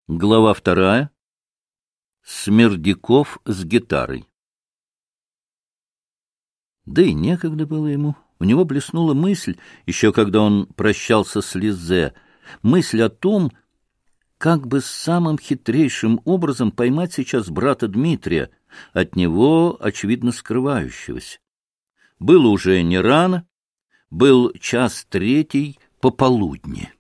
Глава 2. Смердяков с гитарой. Да и некогда было ему. У него блеснула мысль, еще когда он прощался с Лизе, мысль о том, как бы самым хитрейшим образом поймать сейчас брата Дмитрия, от него, очевидно, скрывающегося. Было уже не рано, был 1:03 пополудни.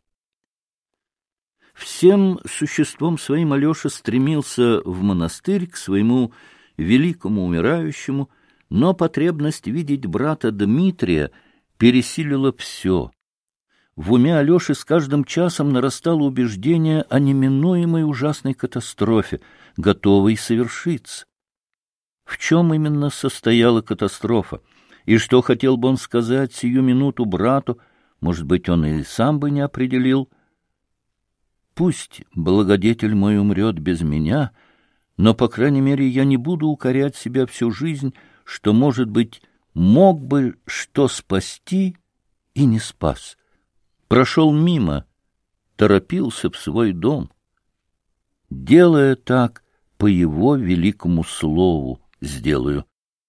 Всем существом своим Алеша стремился в монастырь к своему великому умирающему, но потребность видеть брата Дмитрия пересилила все. В уме Алеши с каждым часом нарастало убеждение о неминуемой ужасной катастрофе, готовой совершиться. В чем именно состояла катастрофа, и что хотел бы он сказать сию минуту брату, может быть, он и сам бы не определил. Пусть благодетель мой умрет без меня, но, по крайней мере, я не буду укорять себя всю жизнь, что, может быть, мог бы что спасти и не спас. Прошел мимо, торопился в свой дом. Делая так, по его великому слову сделаю.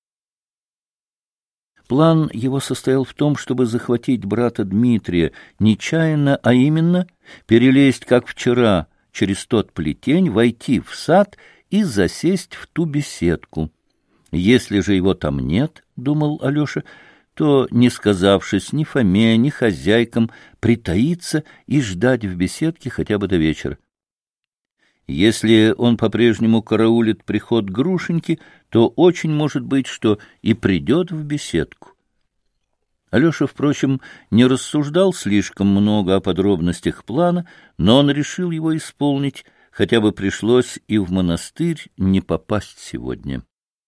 План его состоял в том, чтобы захватить брата Дмитрия нечаянно, а именно перелезть, как вчера, через тот плетень, войти в сад и засесть в ту беседку. Если же его там нет, — думал Алеша, — то, не сказавшись ни Фоме, ни хозяйкам, притаиться и ждать в беседке хотя бы до вечера. Если он по-прежнему караулит приход Грушеньки, то очень может быть, что и придет в беседку. Алеша, впрочем, не рассуждал слишком много о подробностях плана, но он решил его исполнить, хотя бы пришлось и в монастырь не попасть сегодня.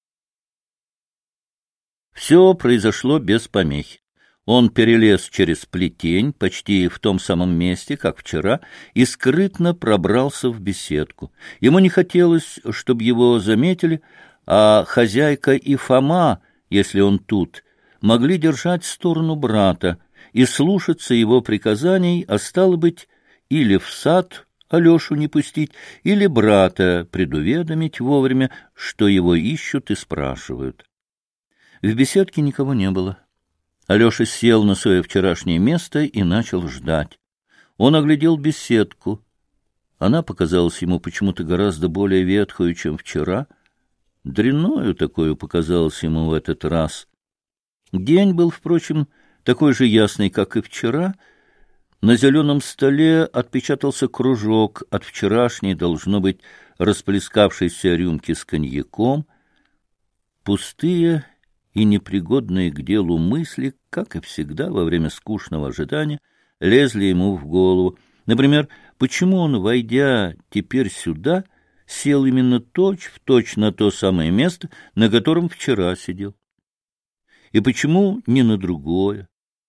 Все произошло без помех. Он перелез через плетень, почти в том самом месте, как вчера, и скрытно пробрался в беседку. Ему не хотелось, чтобы его заметили, а хозяйка и Фома, если он тут, могли держать сторону брата и слушаться его приказаний, а стало быть, или в сад Алешу не пустить, или брата предуведомить вовремя, что его ищут и спрашивают. В беседке никого не было. Алеша сел на свое вчерашнее место и начал ждать. Он оглядел беседку. Она показалась ему почему-то гораздо более ветхую, чем вчера. Дряною такою показалась ему в этот раз. День был, впрочем, такой же ясный, как и вчера. На зеленом столе отпечатался кружок от вчерашней, должно быть, расплескавшейся рюмки с коньяком. Пустые и непригодные к делу мысли, как и всегда во время скучного ожидания, лезли ему в голову. Например, почему он, войдя теперь сюда, сел именно точь-в-точь на то самое место, на котором вчера сидел? И почему не на другое?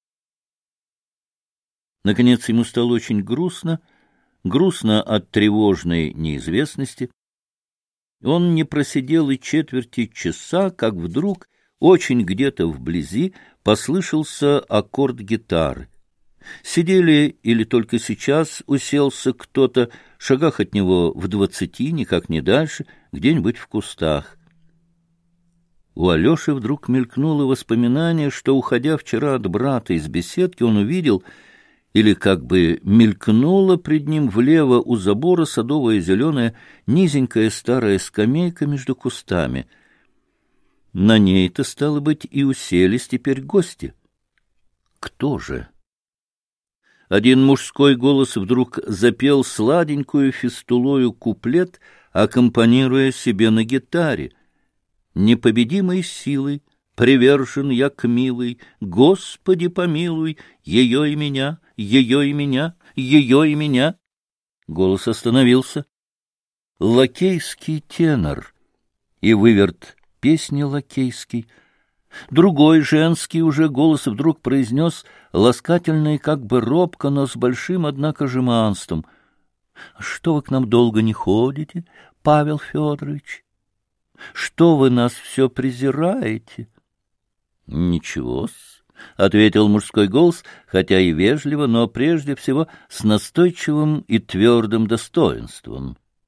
Наконец ему стало очень грустно от тревожной неизвестности. Он не просидел и четверти часа, как вдруг очень где-то вблизи послышался аккорд гитары. Сидели или только сейчас уселся кто-то, шагах от него в 20, никак не дальше, где-нибудь в кустах. У Алеши вдруг мелькнуло воспоминание, что, уходя вчера от брата из беседки, он увидел, или как бы мелькнула пред ним влево у забора садовая зеленая низенькая старая скамейка между кустами. На ней-то, стало быть, и уселись теперь гости. Кто же? Один мужской голос вдруг запел сладенькую фистулою куплет, аккомпанируя себе на гитаре. «Непобедимой силой привержен я к милой, Господи помилуй, ее и меня, ее и меня, ее и меня». Голос остановился. Лакейский тенор и выверт песни лакейский. Другой женский уже голос вдруг произнес, ласкательно и как бы робко, но с большим, однако, жеманством: «Что вы к нам долго не ходите, Павел Федорович? Что вы нас все презираете?» «Ничего-с», — ответил мужской голос, хотя и вежливо, но прежде всего с настойчивым и твердым достоинством.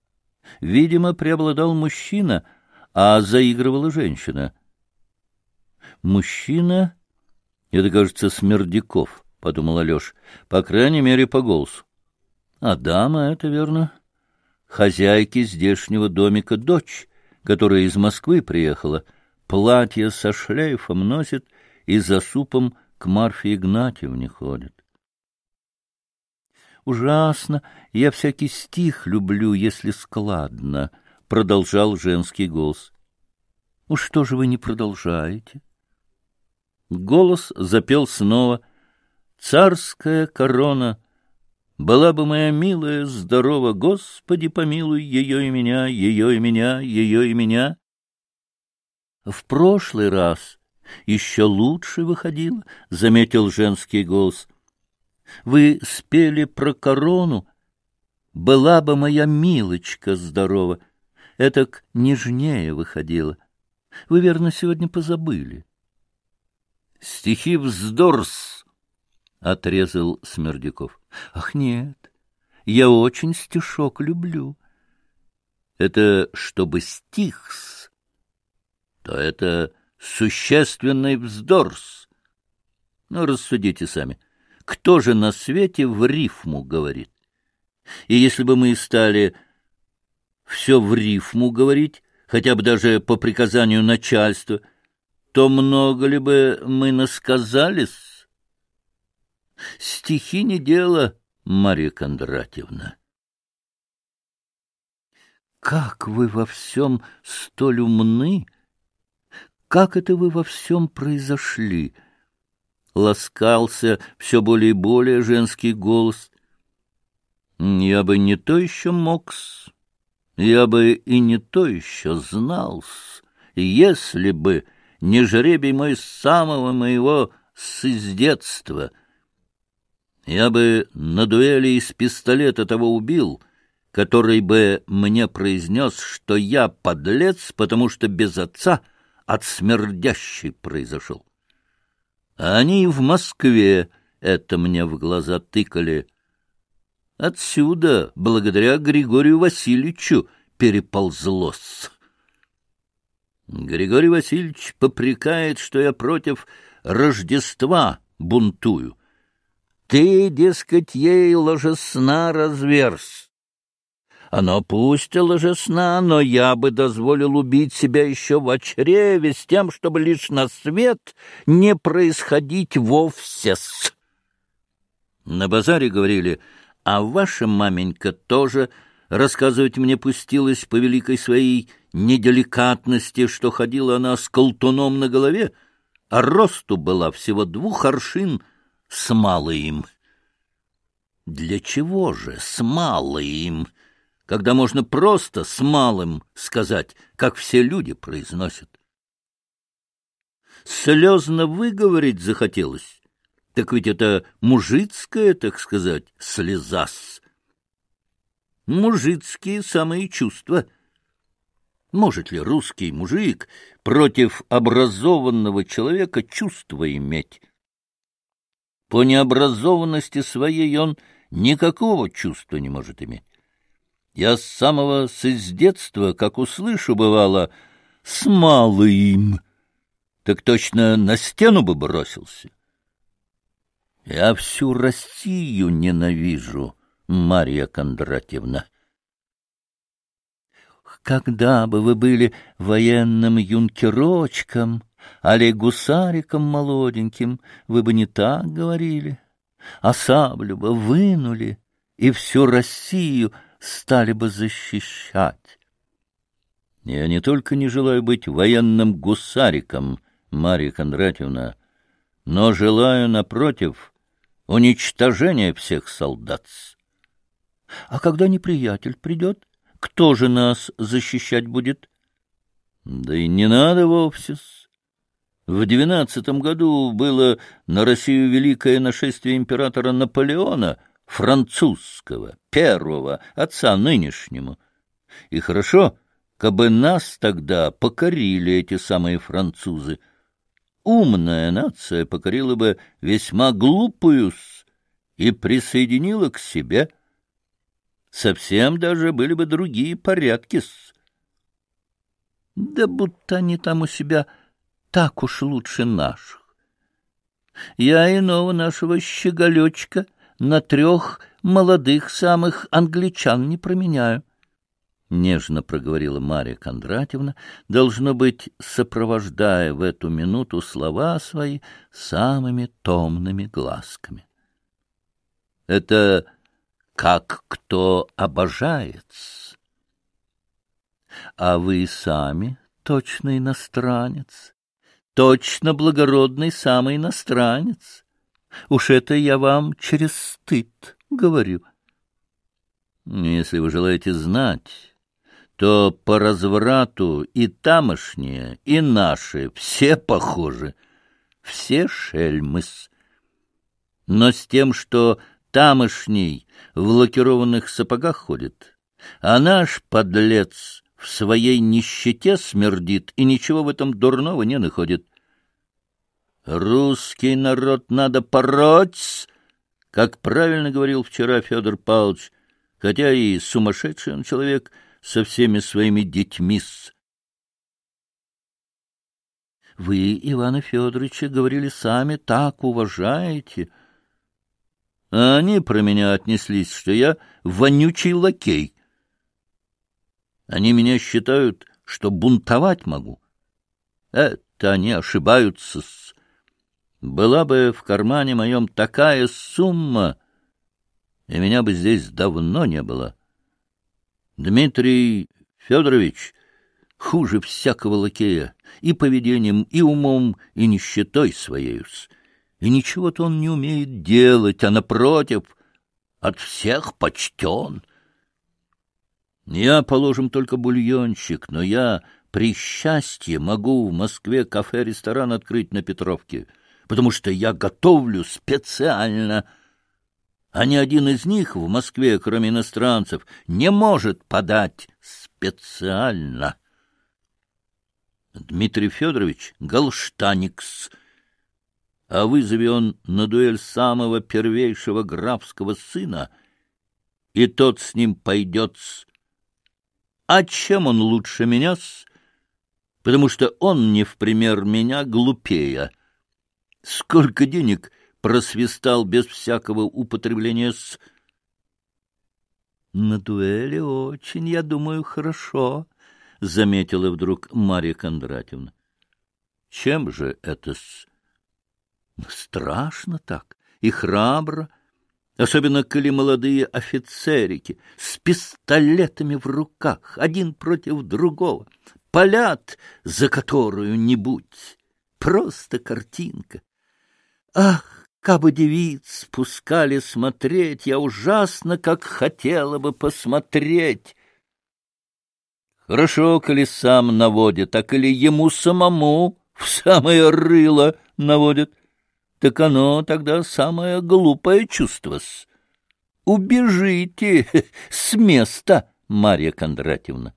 Видимо, преобладал мужчина, а заигрывала женщина. Мужчина — это, кажется, Смердяков, — подумал Алеша, — по крайней мере, по голосу. А дама — это, верно, хозяйки здешнего домика дочь, которая из Москвы приехала, платье со шлейфом носит и за супом к Марфе Игнатьевне ходит. «Ужасно! Я всякий стих люблю, если складно», — продолжал женский голос. «Ну что же вы не продолжаете?» Голос запел снова. «Царская корона! Была бы моя милая здорова, Господи, помилуй ее и меня, ее и меня, ее и меня». «В прошлый раз еще лучше выходило», — заметил женский голос. «Вы спели про корону. Была бы моя милочка здорова. Этак нежнее выходило. Вы, верно, сегодня позабыли». «Стихи вздорс», — отрезал Смердяков. «Ах, нет, я очень стишок люблю». «Это чтобы стихс, то это существенный вздорс. Ну, рассудите сами, кто же на свете в рифму говорит? И если бы мы стали все в рифму говорить, хотя бы даже по приказанию начальства, то много ли бы мы насказались? Стихи не дело, Марья Кондратьевна». «Как вы во всем столь умны! Как это вы во всем произошли?» Ласкался все более и более женский голос. «Я бы не то еще мог-с, я бы и не то еще знал-с, если бы не жребий мой с самого моего с детства. Я бы на дуэли из пистолета того убил, который бы мне произнес, что я подлец, потому что без отца от смердящей произошел. А они и в Москве это мне в глаза тыкали. Отсюда, благодаря Григорию Васильевичу, переползлось. Григорий Васильевич попрекает, что я против Рождества бунтую. Ты, дескать, ей ложесна разверз. Оно пусть ложесна, но я бы дозволил убить себя еще в чреве с тем, чтобы лишь на свет не происходить вовсе-с. На базаре говорили, а ваша маменька тоже рассказывать мне пустилась по великой своей неделикатности, что ходила она с колтуном на голове, а росту была всего 2 аршин с малым. Для чего же с малым, когда можно просто с малым сказать, как все люди произносят? Слезно выговорить захотелось, так ведь это мужицкая, так сказать, слеза-с. Мужицкие самые чувства. Может ли русский мужик против образованного человека чувства иметь? По необразованности своей он никакого чувства не может иметь. Я с самого детства, как услышу, бывало, с малым, так точно на стену бы бросился. Я всю Россию ненавижу, Марья Кондратьевна. Когда бы вы были военным юнкерочком, али гусариком молоденьким, вы бы не так говорили, а саблю бы вынули и всю Россию стали бы защищать. Я не только не желаю быть военным гусариком, Марья Кондратьевна, но желаю, напротив, уничтожения всех солдат. А когда неприятель придет, кто же нас защищать будет? Да и не надо вовсе. В 12 году было на Россию великое нашествие императора Наполеона, французского, первого, отца нынешнему. И хорошо, кабы нас тогда покорили эти самые французы. Умная нация покорила бы весьма глупую и присоединила к себе. совсем даже были бы другие порядки-с. Да будто они там у себя так уж лучше наших. Я иного нашего щеголечка на 3 молодых самых англичан не променяю. — нежно проговорила Марья Кондратьевна, должно быть, сопровождая в эту минуту слова свои самыми томными глазками. — Это как кто обожает. А вы сами точно иностранец, точно благородный самый иностранец. Уж это я вам через стыд говорю. Если вы желаете знать, то по разврату и тамошние, и наши все похожи, все шельмы-с. Но с тем, что тамошний в лакированных сапогах ходит, а наш подлец в своей нищете смердит и ничего в этом дурного не находит. Русский народ надо пороть, как правильно говорил вчера Федор Павлович, хотя и сумасшедший он человек со всеми своими детьми-с. Вы, Ивана Федоровича, говорили сами, так уважаете. А они про меня отнеслись, что я вонючий лакей. Они меня считают, что бунтовать могу. Это они ошибаются-с. Была бы в кармане моем такая сумма, и меня бы здесь давно не было. Дмитрий Федорович хуже всякого лакея и поведением, и умом, и нищетой своеюс. И ничего-то он не умеет делать, а, напротив, от всех почтен. Я, положим, только бульонщик, но я при счастье могу в Москве кафе-ресторан открыть на Петровке, потому что я готовлю специально. А ни один из них в Москве, кроме иностранцев, не может подать специально. Дмитрий Федорович — галштаникс, а вызови он на дуэль самого первейшего графского сына, и тот с ним пойдет-с. А чем он лучше меня-с? Потому что он не в пример меня глупее. Сколько денег просвистал без всякого употребления-с. На дуэли очень, я думаю, хорошо, — заметила вдруг Марья Кондратьевна. Чем же это-с? Страшно так и храбро, особенно коли молодые офицерики с пистолетами в руках, один против другого, палят за которую-нибудь. Просто картинка. Ах, кабы девиц пускали смотреть, я ужасно как хотела бы посмотреть. Хорошо, коли сам наводит, а коли ему самому в самое рыло наводит, так оно тогда самое глупое чувство-с. Убежите с места, Марья Кондратьевна.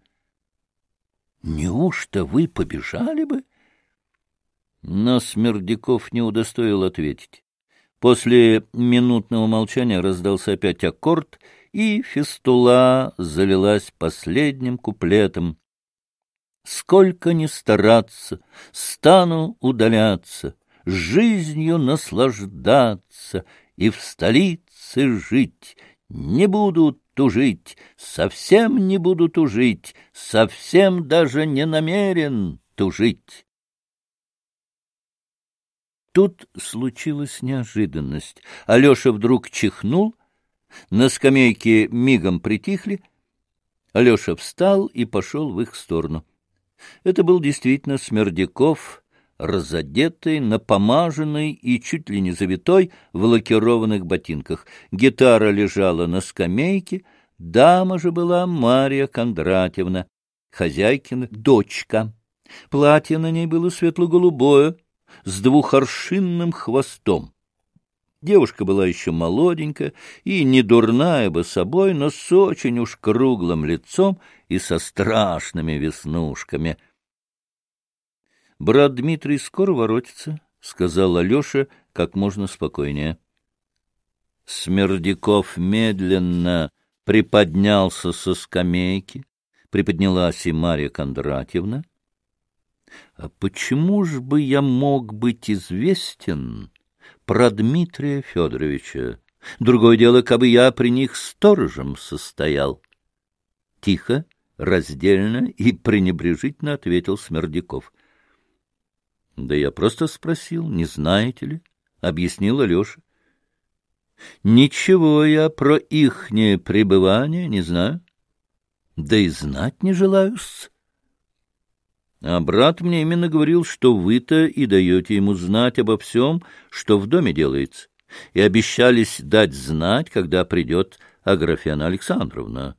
Неужто вы побежали бы? Но Смердяков не удостоил ответить. После минутного молчания раздался опять аккорд, и фистула залилась последним куплетом. Сколько ни стараться, стану удаляться, жизнью наслаждаться и в столице жить. Не буду тужить, совсем не буду тужить, совсем даже не намерен тужить. Тут случилась неожиданность. Алеша вдруг чихнул, на скамейке мигом притихли. Алеша встал и пошел в их сторону. Это был действительно Смердяков, разодетый, напомаженный и чуть ли не завитой в лакированных ботинках. Гитара лежала на скамейке, дама же была Марья Кондратьевна, хозяйкина дочка. Платье на ней было светло-голубое, с двухоршинным хвостом. Девушка была еще молоденькая и не дурная бы собой, но с очень уж круглым лицом и со страшными веснушками. — Брат Дмитрий скоро воротится, — сказал Алеша как можно спокойнее. Смердяков медленно приподнялся со скамейки, приподнялась и Марья Кондратьевна. — А почему ж бы я мог быть известен про Дмитрия Федоровича? Другое дело, кабы я при них сторожем состоял. Тихо, раздельно и пренебрежительно ответил Смердяков. — Да я просто спросил, не знаете ли? — объяснил Алеша. — Ничего я про ихнее пребывание не знаю. Да и знать не желаю-с. А брат мне именно говорил, что вы-то и даете ему знать обо всем, что в доме делается, и обещались дать знать, когда придет Аграфена Александровна.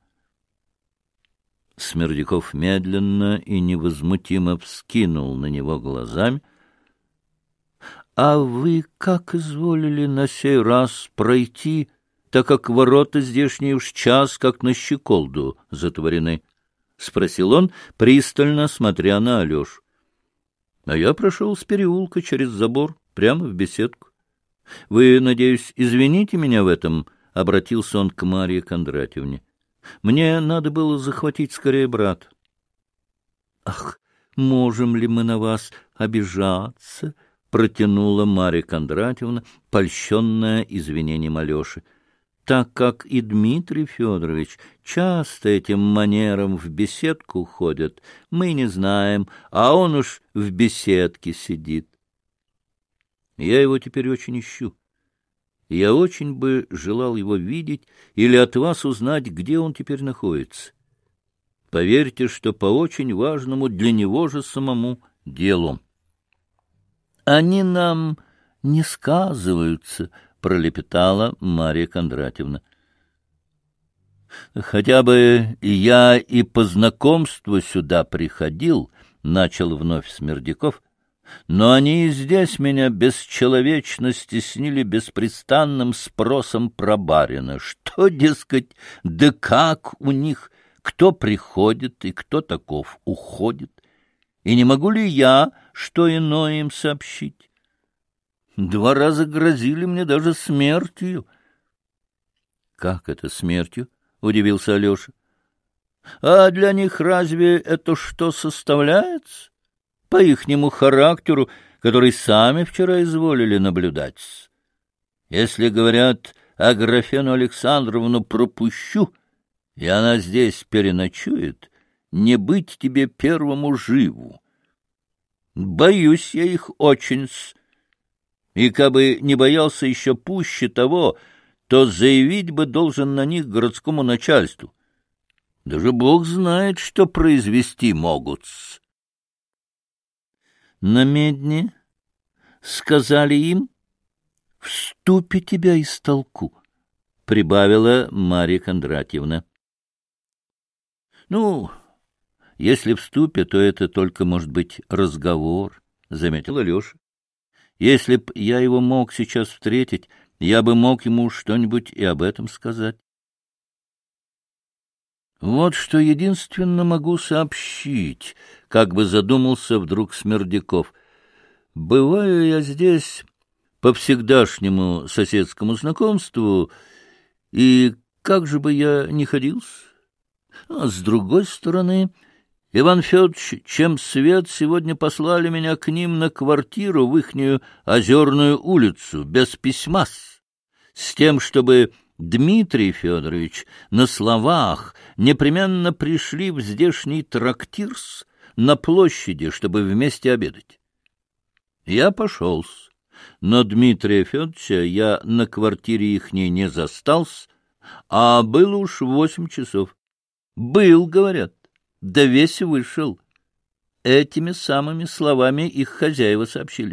Смердяков медленно и невозмутимо вскинул на него глазами. — А вы как изволили на сей раз пройти, так как ворота здешние уж час как на щеколду затворены? — спросил он, пристально смотря на Алешу. — А я прошел с переулка через забор прямо в беседку. — Вы, надеюсь, извините меня в этом? — обратился он к Марье Кондратьевне. — Мне надо было захватить скорее брата. — Ах, можем ли мы на вас обижаться? — протянула Марья Кондратьевна, польщенная извинением Алеши. — Так как и Дмитрий Федорович часто этим манером в беседку ходит, мы не знаем, а он уж в беседке сидит. Я его теперь очень ищу. Я очень бы желал его видеть или от вас узнать, где он теперь находится. Поверьте, что по очень важному для него же самому делу. — Они нам не сказываются, — пролепетала Марья Кондратьевна. — Хотя бы я и по знакомству сюда приходил, — начал вновь Смердяков, — но они и здесь меня бесчеловечно стеснили беспрестанным спросом про барина. Что, дескать, да как у них, кто приходит и кто таков уходит? И не могу ли я что иное им сообщить? 2 раза грозили мне даже смертью. — Как это смертью? — удивился Алеша. — А для них разве это что составляется? По ихнему характеру, который сами вчера изволили наблюдать. Если, говорят, Аграфену Александровну пропущу, и она здесь переночует, не быть тебе первому живу. Боюсь я их очень-с. И кабы не боялся еще пуще того, то заявить бы должен на них городскому начальству. Даже Бог знает, что произвести могут-с. На медне сказали им: в ступе тебя из толку, — прибавила Марья Кондратьевна. — Ну, если в ступе, то это только, может быть, разговор, — заметил Алеша. — Если б я его мог сейчас встретить, я бы мог ему что-нибудь и об этом сказать. Вот что единственно могу сообщить, — как бы задумался вдруг Смердяков. Бываю я здесь по всегдашнему соседскому знакомству, и как же бы я ни ходил. А с другой стороны, Иван Федорович, чем свет, сегодня послали меня к ним на квартиру в ихнюю Озерную улицу без письма, с тем, чтобы Дмитрий Федорович на словах непременно пришли в здешний трактир на площади, чтобы вместе обедать. Я пошел, но Дмитрия Федоровича я на квартире ихней не застался, а было уж 8 часов. Был, говорят, да весь вышел. Этими самыми словами их хозяева сообщили.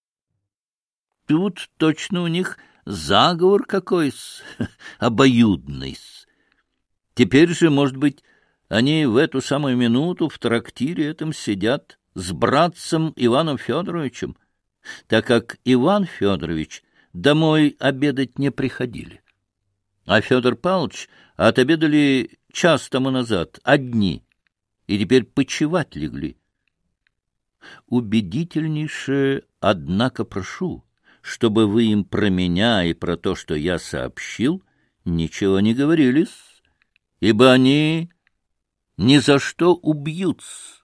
Тут точно у них заговор какой-с, обоюдный-с. Теперь же, может быть, они в эту самую минуту в трактире этом сидят с братцем Иваном Федоровичем, так как Иван Федорович домой обедать не приходили. А Федор Павлович отобедали час тому назад, одни, и теперь почивать легли. Убедительнейше, однако, прошу, чтобы вы им про меня и про то, что я сообщил, ничего не говорили. ибо они ни за что убьются.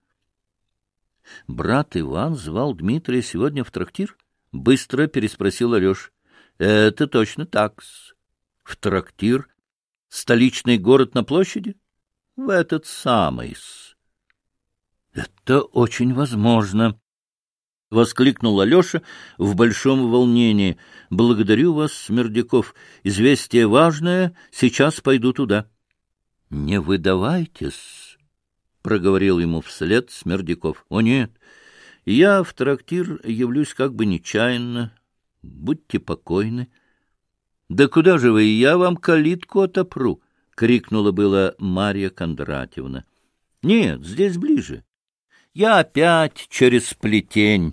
Брат Иван звал Дмитрия сегодня в трактир? — быстро переспросил Алеша. — Это точно так-с. В трактир? Столичный город на площади? — В этот самый-с. — Это очень возможно, — воскликнул Алеша в большом волнении. — Благодарю вас, Смердяков. Известие важное, сейчас пойду туда. — Не выдавайтесь, — проговорил ему вслед Смердяков. — О, нет, я в трактир явлюсь как бы нечаянно. Будьте покойны. — Да куда же вы, я вам калитку отопру, — крикнула была Марья Кондратьевна. — Нет, здесь ближе. Я опять через плетень.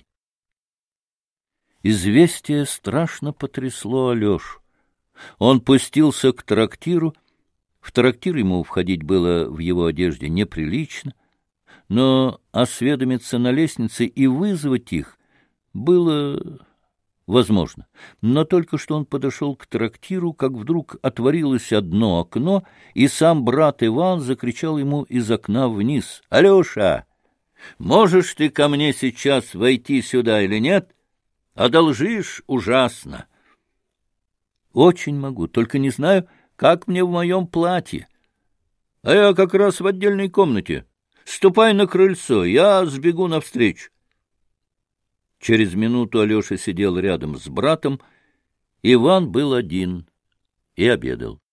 Известие страшно потрясло Алешу. Он пустился к трактиру. В трактир ему входить было в его одежде неприлично, но осведомиться на лестнице и вызвать их было возможно. Но только что он подошел к трактиру, как вдруг отворилось одно окно, и сам брат Иван закричал ему из окна вниз: — Алеша, можешь ты ко мне сейчас войти сюда или нет? Одолжишь ужасно. — Очень могу, только не знаю, как мне в моем платье. — А я как раз в отдельной комнате. Ступай на крыльцо, я сбегу навстречу. Через минуту Алеша сидел рядом с братом. Иван был один и обедал.